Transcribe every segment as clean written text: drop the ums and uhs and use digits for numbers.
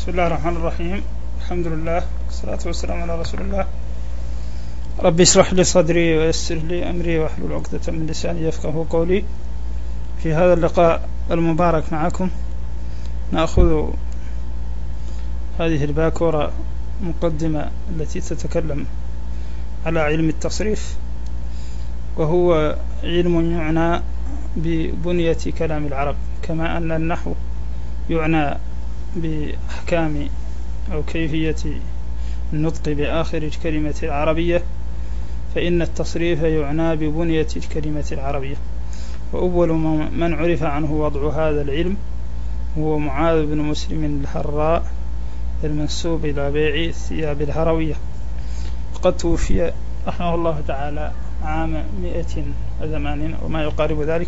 بسم الله الرحمن الرحيم. الحمد لله والصلاة والسلام على رسول الله. رب اشرح لي صدري ويسر لي أمري واحلل عقدة من لساني يفقه قولي. في هذا اللقاء المبارك معكم نأخذ هذه الباكورة مقدمة التي تتكلم على علم التصريف، وهو علم يعنى ببنية كلام العرب، كما أن النحو يعنى بأحكام أو كيفية النطق بآخر الكلمة العربية، فإن التصريف يعنى ببنية الكلمة العربية. وأول من عرف عنه وضع هذا العلم هو معاذ بن مسلم الحراء المنسوب إلى بيع الثياب الهروية، وقد توفي رحمه الله تعالى عام 180 وما يقارب ذلك.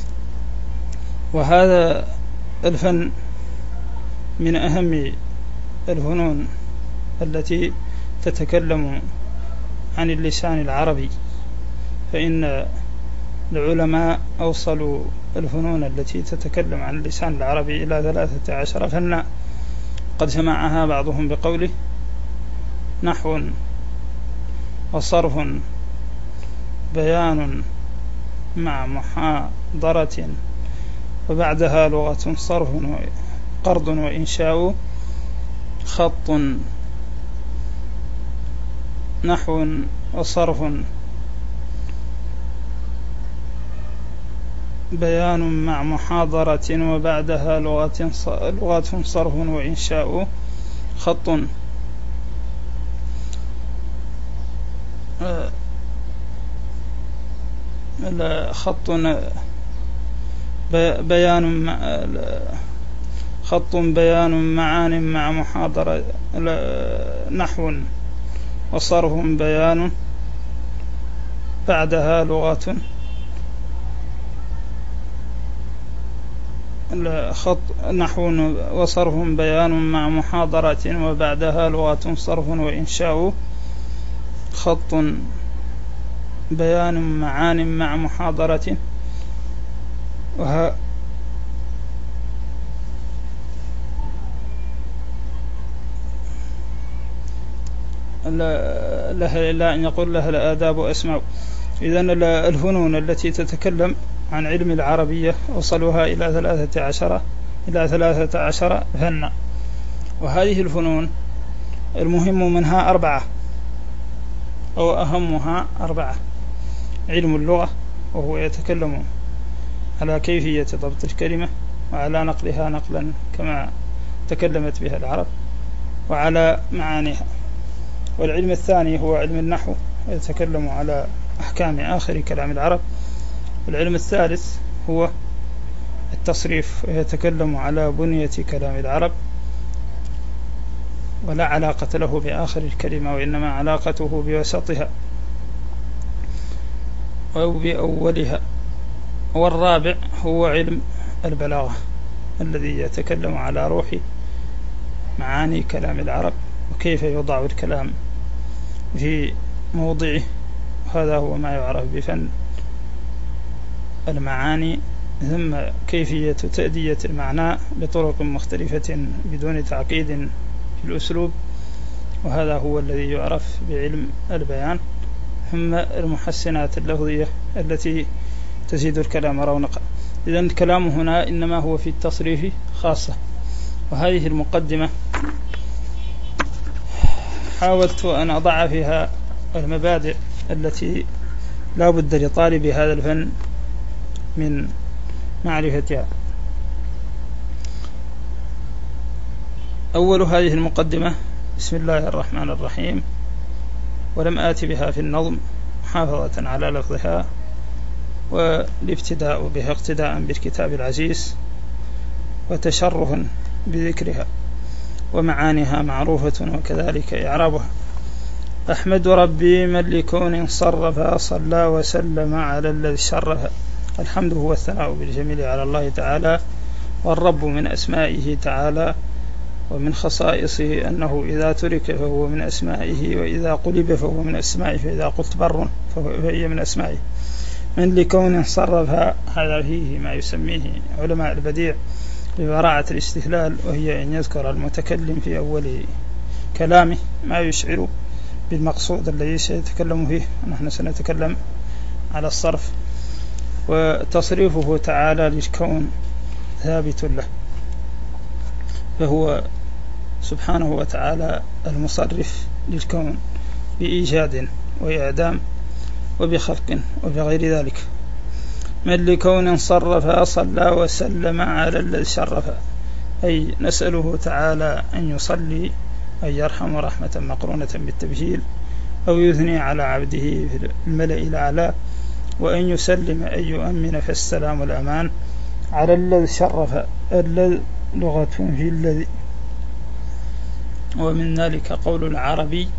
وهذا الفن من أهم الفنون التي تتكلم عن اللسان العربي، فإن العلماء أوصلوا الفنون التي تتكلم عن اللسان العربي إلى 13 فنا، قد جمعها بعضهم بقوله: نحو وصرف بيان مع محاضرة وبعدها لغة صرف قرض وإنشاء خط. نحو وصرف بيان مع محاضرة وبعدها لغة صرف وإنشاء خط. خط بيان معان مع محاضرة. نحو وصرف بيان بعدها لغة. نحو وصرف بيان مع محاضرة وبعدها لغة صرف وإنشاء خط بيان معان مع محاضرة. لها إلا أن يقول لها الآداب أسماء. إذن الفنون التي تتكلم عن علم العربية وصلوها إلى 13 فنا، وهذه الفنون المهم منها 4 أو أهمها 4: علم اللغة، وهو يتكلم على كيفية ضبط الكلمة وعلى نقلها نقلا كما تكلمت بها العرب وعلى معانيها. والعلم الثاني هو علم النحو، يتكلم على أحكام آخر كلام العرب. والعلم الثالث هو التصريف، ويتكلم على بنية كلام العرب، ولا علاقة له بآخر الكلمة، وإنما علاقته بوسطها أو بأولها. والرابع هو علم البلاغة، الذي يتكلم على روح معاني كلام العرب وكيف يوضع الكلام في موضعه. هذا هو ما يعرف بفن المعاني، ثم كيفية تأدية المعنى بطرق مختلفة بدون تعقيد في الأسلوب، وهذا هو الذي يعرف بعلم البيان. ثم المحسنات اللفظية التي تزيد الكلام رونقا. إذن الكلام هنا إنما هو في التصريف خاصة. وهذه المقدمة حاولت أن أضع فيها المبادئ التي لا بد لطالب هذا الفن من معرفتها. أول هذه المقدمة: بسم الله الرحمن الرحيم. ولم آت بها في النظم محافظة على لفظها، والابتداء بها اقتداء بالكتاب العزيز، وتشرفا بذكرها، ومعانيها معروفة وكذلك إعرابها. أحمد ربي من لكون صرف صلى وسلم على الذي شرف. الحمد هو الثناء بالجميل على الله تعالى، والرب من أسمائه تعالى، ومن خصائصه أنه إذا ترك فهو من أسمائه، وإذا قلب فهو من أسمائه، فإذا قلت بر فهي من أسمائه. من لكون صرف، هذا فيه ما يسميه علماء البديع ببراعة الاستهلال، وهي أن يذكر المتكلم في أول كلامه ما يشعر بالمقصود الذي سيتكلم فيه. نحن سنتكلم على الصرف، وتصريفه تعالى للكون ثابت له، فهو سبحانه وتعالى المصرف للكون بإيجاد وإعدام وبخلق وبغير ذلك. من لكون صرف صلى وسلم على الذي شرف، أي نسأله تعالى أن يصلي، أن يرحم رحمة مقرونة بالتبجيل، أو يثني على عبده في الملأ الأعلى، وأن يسلم أن يؤمن فالسلام والأمان على الذي شرف. الذي لغة في الذي، ومن ذلك قول العربي: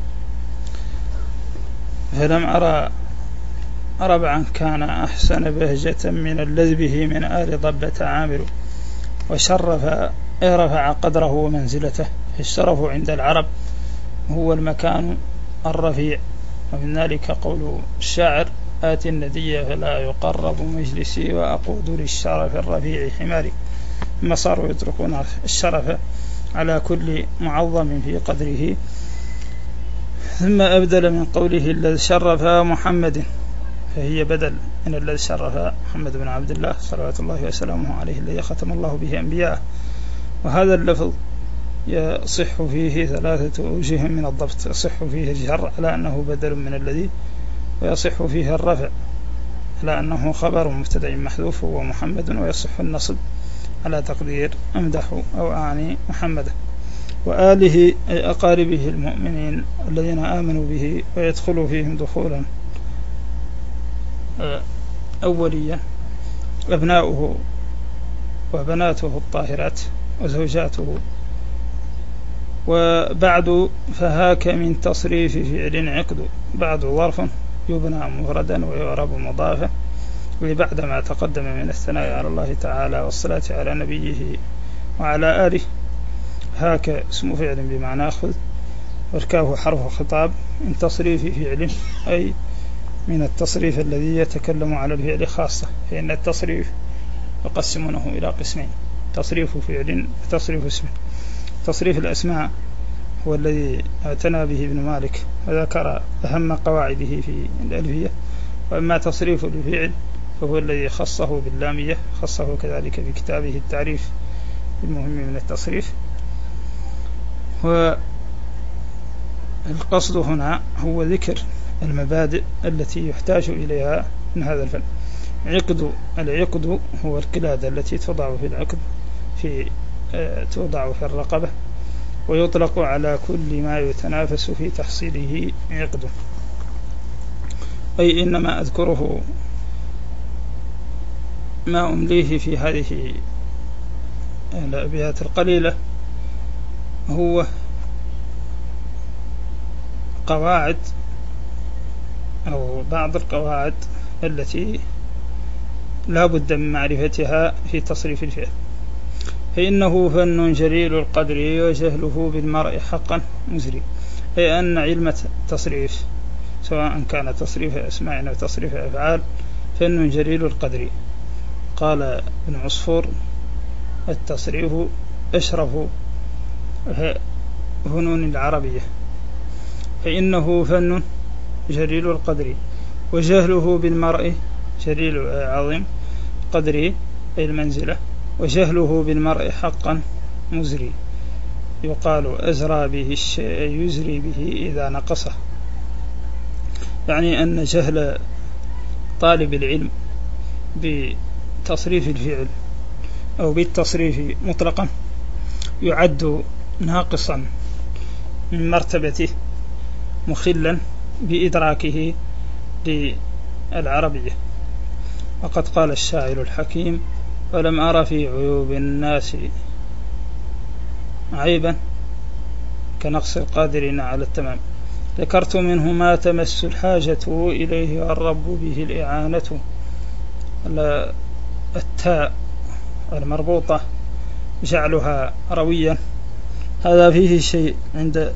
فلم أرى ربعا كان أحسن بهجة من الذي به من آل ضبة عامر، وشرف رفع قدره ومنزلته. الشرف عند العرب هو المكان الرفيع. ومن ذلك قول الشاعر: آتي الندي فلا يقرب مجلسي، وأقود للشرف الرفيع حماري. ثم صاروا يطلقون الشرف على كل معظم في قدره. ثم أبدل من قوله الذي شرف محمد، فهي بدل من الذي شرف محمد بن عبد الله صلوات الله وسلامه عليه، الذي ختم الله به أنبياءه. وهذا اللفظ يصح فيه 3 أوجه من الضبط: يصح فيه الجر على أنه بدل من الذي، ويصح فيه الرفع على أنه خبر مبتدأ محذوف هو محمد، ويصح النصب على تقدير أمدح أو أعني محمد وآله، أي أقاربه المؤمنين الذين آمنوا به، ويدخل فيهم دخولا أوليا أبناؤه وبناته الطاهرات وزوجاته. وبعد فهاك من تصريف فعل عقد، بعد ظرف يبنى مفردا ويعرب مضافا، وبعد ما تقدم من الثناء على الله تعالى والصلاة على نبيه وعلى آله. هاك اسم فعل بمعنى خذ، واركاه حرف خطاب من تصريف فعل، أي من التصريف الذي يتكلم على الفعل خاصة، فإن التصريف يقسمونه إلى قسمين: تصريف فعل وتصريف اسم. تصريف الأسماء هو الذي اعتنى به ابن مالك وذكر أهم قواعده في الألفية. وأما تصريف الفعل فهو الذي خصه باللامية، خصه كذلك بكتابه التعريف المهم من التصريف. والقصد هنا هو ذكر المبادئ التي يحتاج إليها من هذا الفن. العقد هو القلادة التي توضع في العقد توضع في الرقبة، ويطلق على كل ما يتنافس في تحصيله عقد. أي إنما أذكره ما أمليه في هذه الأبيات القليلة هو قواعد أو بعض القواعد التي لا بد من معرفتها في تصريف الفعل. فإنه فن جليل القدر، وجهله بالمرء حقا مزري. أي أن علم التصريف سواء كان تصريف أسماء أو تصريف أفعال فن جليل القدر. قال ابن عصفور: التصريف أشرف فنون العربية. فإنه فن جليل القدر، وجهله بالمرء جليل عظيم قدر أي المنزلة، وجهله بالمرء حقا مزري. يقال أزرى به الشيء يزري به إذا نقصه، يعني أن جهل طالب العلم بتصريف الفعل أو بالتصريف مطلقا يعد ناقصا من مرتبته، مخلا بإدراكه للعربية. وقد قال الشاعر الحكيم: ولم أرى في عيوب الناس عيبا كنقص القادرين على التمام. ذكرت منه ما تمس الحاجة إليه والرب به الإعانة. التاء المربوطة جعلها رويا، هذا فيه شيء عند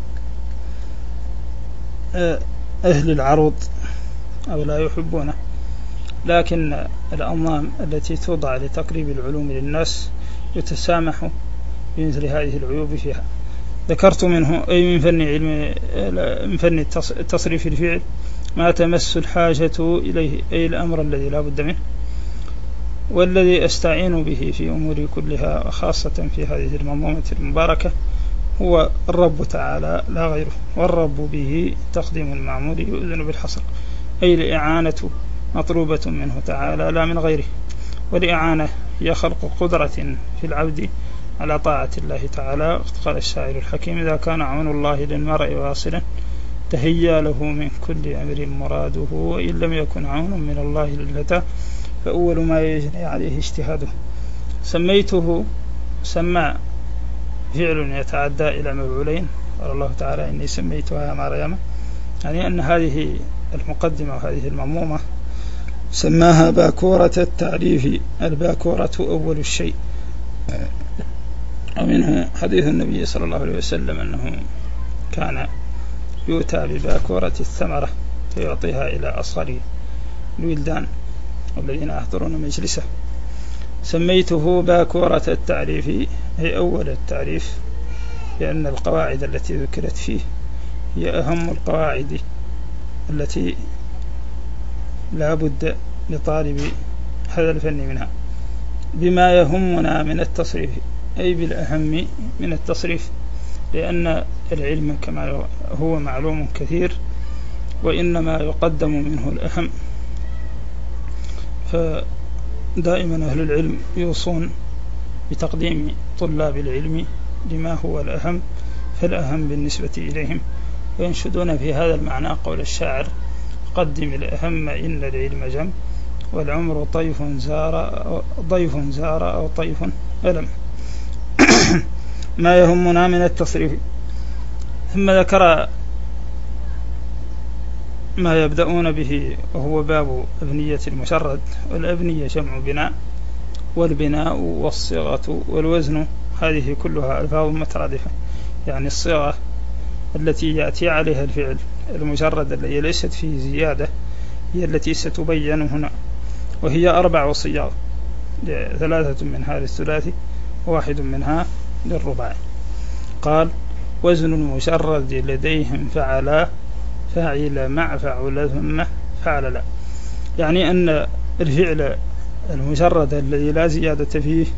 أهل العروض أو لا يحبونه، لكن الأنظام التي توضع لتقريب العلوم للناس يتسامح بمثل هذه العيوب فيها. ذكرت منه أي من فن التصريف الفعل ما تمس الحاجة إليه، أي الأمر الذي لا بد منه، والذي أستعين به في أموري كلها، وخاصة في هذه المنظومة المباركة، هو الرب تعالى لا غيره. والرب به تقديم المعمول يؤذن بالحصر، أي الإعانة مطلوبة منه تعالى لا من غيره. والإعانة هي خلق قدرة في العبد على طاعة الله تعالى. قال الشاعر الحكيم: إذا كان عون الله للمرء واصلا تهيا له من كل أمر مراده، وإن لم يكن عون من الله للفتى فأول ما يجري عليه اجتهاده. سميته سمى فعل يتعدى إلى مفعولين. قال الله تعالى: إني سميتها مريم، يعني أن هذه المقدمة وهذه المنظومة سماها باكورة التعريف. الباكورة أول الشيء، ومنه حديث النبي صلى الله عليه وسلم أنه كان يؤتى بباكورة الثمرة فيعطيها إلى أصغر الولدان والذين يحضرون مجلسه. سميته باكورة التعريف، أي أول التعريف، لأن القواعد التي ذكرت فيه هي أهم القواعد التي لا بد لطالب هذا الفن منها. بما يهمنا من التصريف، أي بالأهم من التصريف، لأن العلم كما هو معلوم كثير، وإنما يقدم منه الأهم. فدائما أهل العلم يوصون بتقديم طلاب العلم لما هو الأهم فالأهم بالنسبة إليهم، وينشدون في هذا المعنى قول الشاعر: قدم الأهم إن العلم جم، والعمر ضيف زار أو طيف ألم. ما يهمنا من التصريف. ثم ذكر ما يبدأون به، وهو باب أبنية المشرد. والأبنية جمع بناء، والبناء والصيغة والوزن هذه كلها ألفاظ مترادفة، يعني الصيغة التي يأتي عليها الفعل المجرد الذي ليست فيه زيادة هي التي ستبين هنا، وهي 4 صيغ، 3 منها للثلاثي وواحد منها للرباعي. قال: وزن المشرد لديهم فعلا، فاعل مع فعل ثم فعل لا. يعني أن الفعل المجرد الذي لا زيادة فيه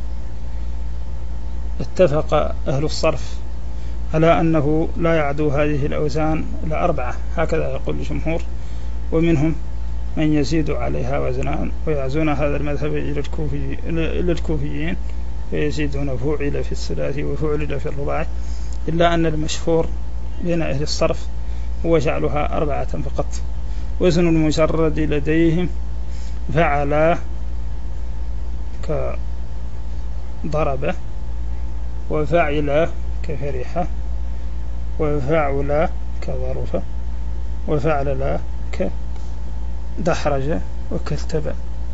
اتفق أهل الصرف على أنه لا يعدو هذه الأوزان إلى 4، هكذا يقول الجمهور، ومنهم من يزيد عليها وزنان، ويعزون هذا المذهب إلى الكوفيين، ويزيدون فعل في الثلاثي وفعل في الرباعي، إلا أن المشهور بين أهل الصرف هو جعلها 4 فقط. وزن المجرد لديهم فعلا كضرب، وفعل كفرح، وفعل كظرف، وفعل لا كدحرج وكالتبع.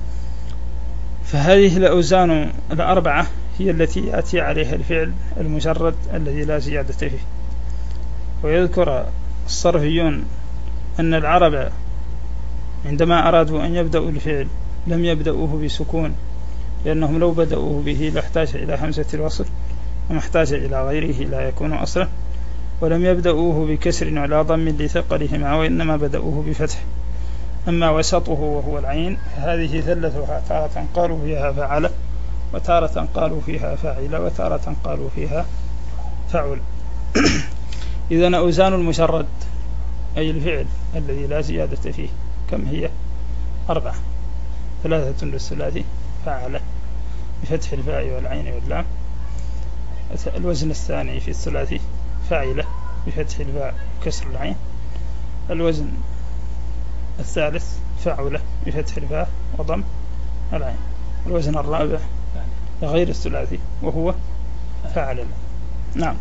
فهذه الأوزان 4 هي التي يأتي عليها الفعل المجرد الذي لا زيادة فيه. ويذكر الصرفيون أن العرب عندما أرادوا أن يبدأوا الفعل لم يبدأوه بسكون، لأنهم لو بدأوه به لاحتاج إلى همزة الوصل، وما احتاج إلى غيره لا يكون أصلا. ولم يبدأوه بكسر ولا ضم لثقلهما، وإنما بدأوه بفتح. أما وسطه وهو العين هذه ثلثها، تارة قالوا فيها فعل، وتارة قالوا فيها فاعل، وتارة قالوا فيها فعل. إذن أوزان المشرد أي الفعل الذي لا زيادة فيه كم هي؟ 4، 3 للثلاثي فعل بفتح الفاء والعين واللام. الوزن الثاني في الثلاثي فاعل بفتح الفاء وكسر العين. الوزن الثالث فعل بفتح الفاء وضم العين. الوزن الرابع غير الثلاثي وهو فعل. نعم.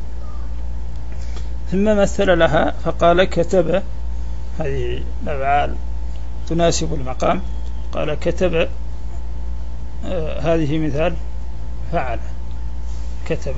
ثم مثل لها فقال: كتب. هذه الأفعال تناسب المقام. قال: كتب، هذه مثال فعل. كتب،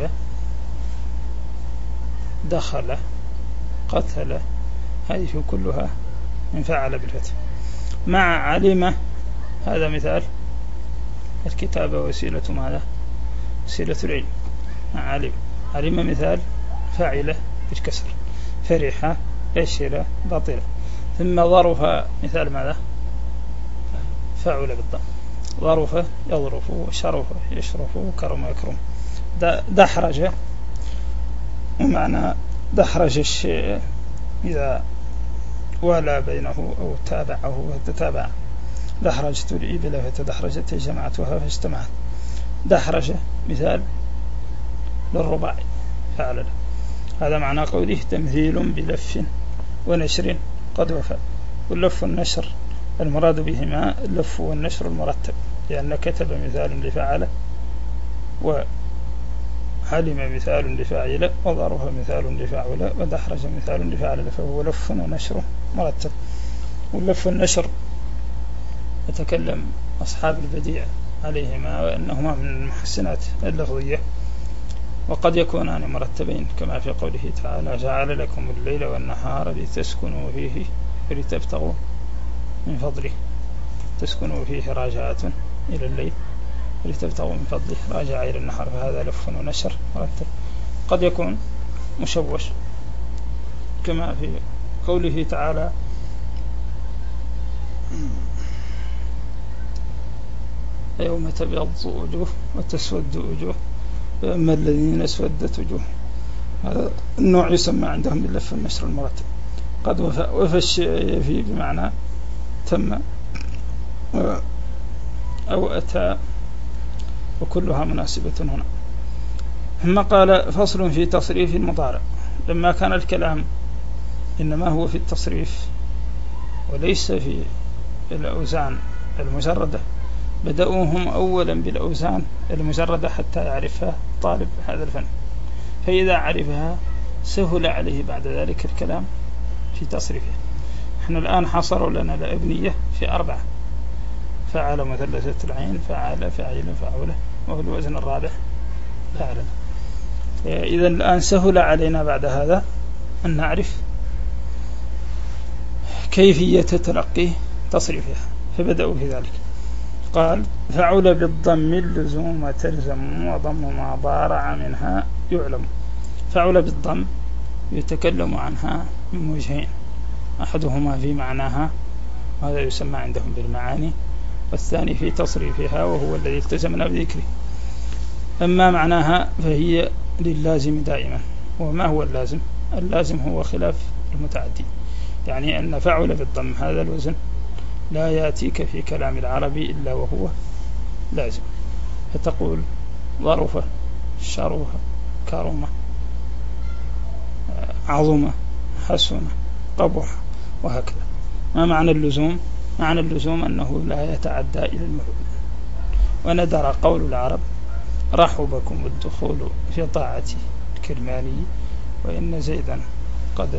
دخل، قتل، هذه كلها من فعل بالفتح. مع علم، هذا مثال الكتابة وسيلة ماذا؟ صلة العلم. علم مثال فاعلة بالكسر، فرح أشر بطل. ثم ظرف مثال ماذا؟ فاعل بالضم، ظرف يظرف، شرف يشرف، كرم يكرم. دحرج، ومعنى دحرج الشيء إذا والى بينه أو تابعه وتتابع. دحرجت الإبل فتدحرجت، جمعتها فاجتمعت. دحرج مثال للرباعي فعل. هذا معنى قوله تمثيل بلف ونشر قد وفى. واللف والنشر المراد بهما اللف والنشر المرتب، لأن كتب مثال لفعل، وحلم مثال لفاعل، وظرف مثال لفاعل، ودحرج مثال لفعل، فهو لف ونشر مرتب. واللف والنشر يتكلم أصحاب البديع عليهما، وأنهما من المحسنات اللفظية، وقد يكونان مرتبين كما في قوله تعالى جعل لكم الليل والنهار لتسكنوا فيه ولتبتغوا من فضله. تسكنوا فيه راجعة إلى الليل، ولتبتغوا من فضله راجع إلى النهار، فهذا لف ونشر مرتب. قد يكون مشوش كما في قوله تعالى يوم تبيض وجوه وتسود وجوه، فأما الذين اسودت وجوه، هذا النوع يسمى عندهم باللف والنشر المرتب. قد وفى الشيء يفي بمعنى تم أو أتى، وكلها مناسبة هنا. ثم قال فصل في تصريف المضارع. لما كان الكلام إنما هو في التصريف وليس في الأوزان المجردة، بدأوهم أولا بالأوزان المجردة حتى يعرفها طالب هذا الفن، فإذا عرفها سهل عليه بعد ذلك الكلام في تصريفه. نحن الآن حصروا لنا الأبنية في 4، فعل مثلثة العين، فعل فعل فعولة، وهو الوزن الرابع فعل. إذا الآن سهل علينا بعد هذا أن نعرف كيفية تلقي تصريفها، فبدأوا في ذلك. قال فعل بالضم اللزوم تلزم، وضم ما ضارع منها يعلم. فعل بالضم يتكلم عنها من وجهين، أحدهما في معناها، وهذا يسمى عندهم بالمعاني، والثاني في تصريفها، وهو الذي التزمنا بذكره. أما معناها فهي لللازم دائما. وما هو اللازم؟ اللازم هو خلاف المتعدي، يعني أن فعل بالضم هذا الوزن لا يأتيك في كلام العربي إلا وهو لازم، فتقول ظرف، شرف، كرم، عظم، حسن، قبح، وهكذا. ما معنى اللزوم؟ معنى اللزوم أنه لا يتعدى إلى المفعول. وندر قول العرب رحبكم الدخول في طاعة الكرماني، وإن زيدا قد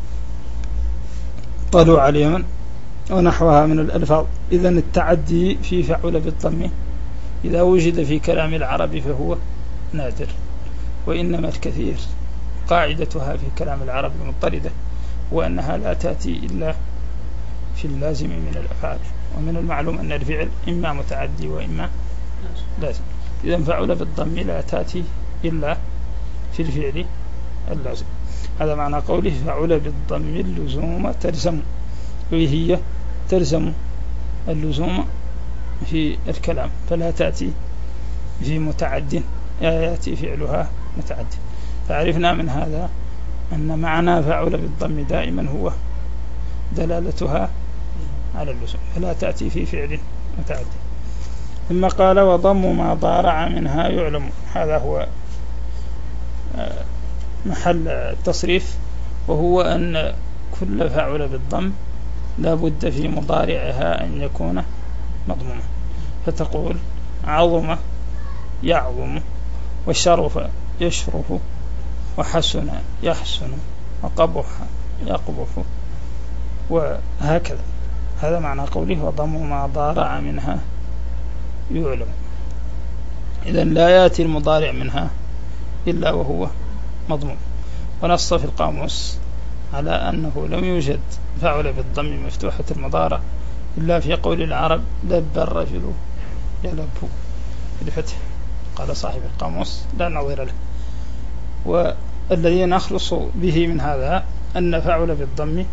طلع اليمن، ونحوها من الألفاظ. إذن التعدي في فعل بالضم إذا وجد في كلام العرب فهو نادر، وإنما الكثير قاعدتها في كلام العرب المضطردة، وأنها لا تأتي إلا في اللازم من الأفعال. ومن المعلوم أن الفعل إما متعدي وإما لازم. إذن فعل بالضم لا تأتي إلا في الفعل اللازم. هذا معنى قوله فعل بالضم اللزوم تلزم، وهي تلزم اللزوم في الكلام، فلا تأتي في متعد، يأتي فعلها متعد. فعرفنا من هذا أن معنى فعل بالضم دائما هو دلالتها على اللزوم، فلا تأتي في فعل متعد. ثم قال وضم ما ضارع منها يعلم. هذا هو محل التصريف، وهو أن كل فعل بالضم لا بد في مضارعها أن يكون مضموما، فتقول عظم يعظم، وشرف يشرف، وحسن يحسن، وقبح يقبح، وهكذا. هذا معنى قوله وضم ما ضارع منها يعلم. إذن لا يأتي المضارع منها إلا وهو مضموم. ونص في القاموس على أنه لم يوجد فعل بالضم مفتوحة المضارع إلا في قول العرب لب الرجل يلب بالفتح، قال صاحب القاموس لا نظير له. والذي نخلص به من هذا أن فعل بالضم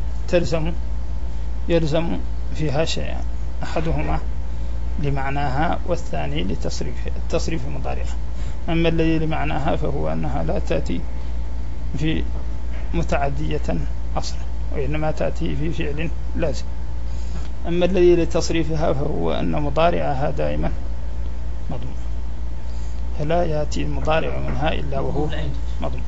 يلزم فيها شيئان، أحدهما لمعناها والثاني لتصريف مضارعها. أما الذي لمعناها فهو أنها لا تأتي في متعدية أصلا، وإنما تأتي في فعل لازم. أما الذي لتصريفها فهو أن مضارعها دائما مضموم، فلا يأتي المضارع منها إلا وهو مضموم.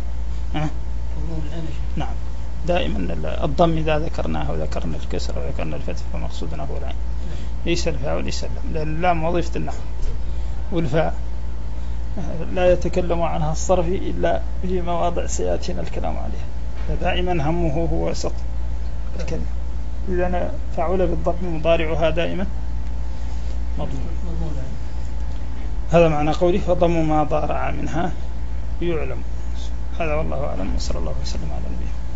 نعم، دائما الضم إذا ذكرناه وذكرنا الكسر وذكرنا الفتح فمقصودنا هو العين، ليس الفاء وليس اللام، لأن اللام وظيفة النحو، والفاء لا يتكلم عنها الصرف إلا في مواضع سيأتينا الكلام عليها، فدائما همه هو وسط الكلمة. إذا فعل بالضم مضارعها دائما مضموم. هذا معنى قوله فضم ما ضارع منها يعلم. هذا والله أعلم، وصلى الله وسلم على نبيه.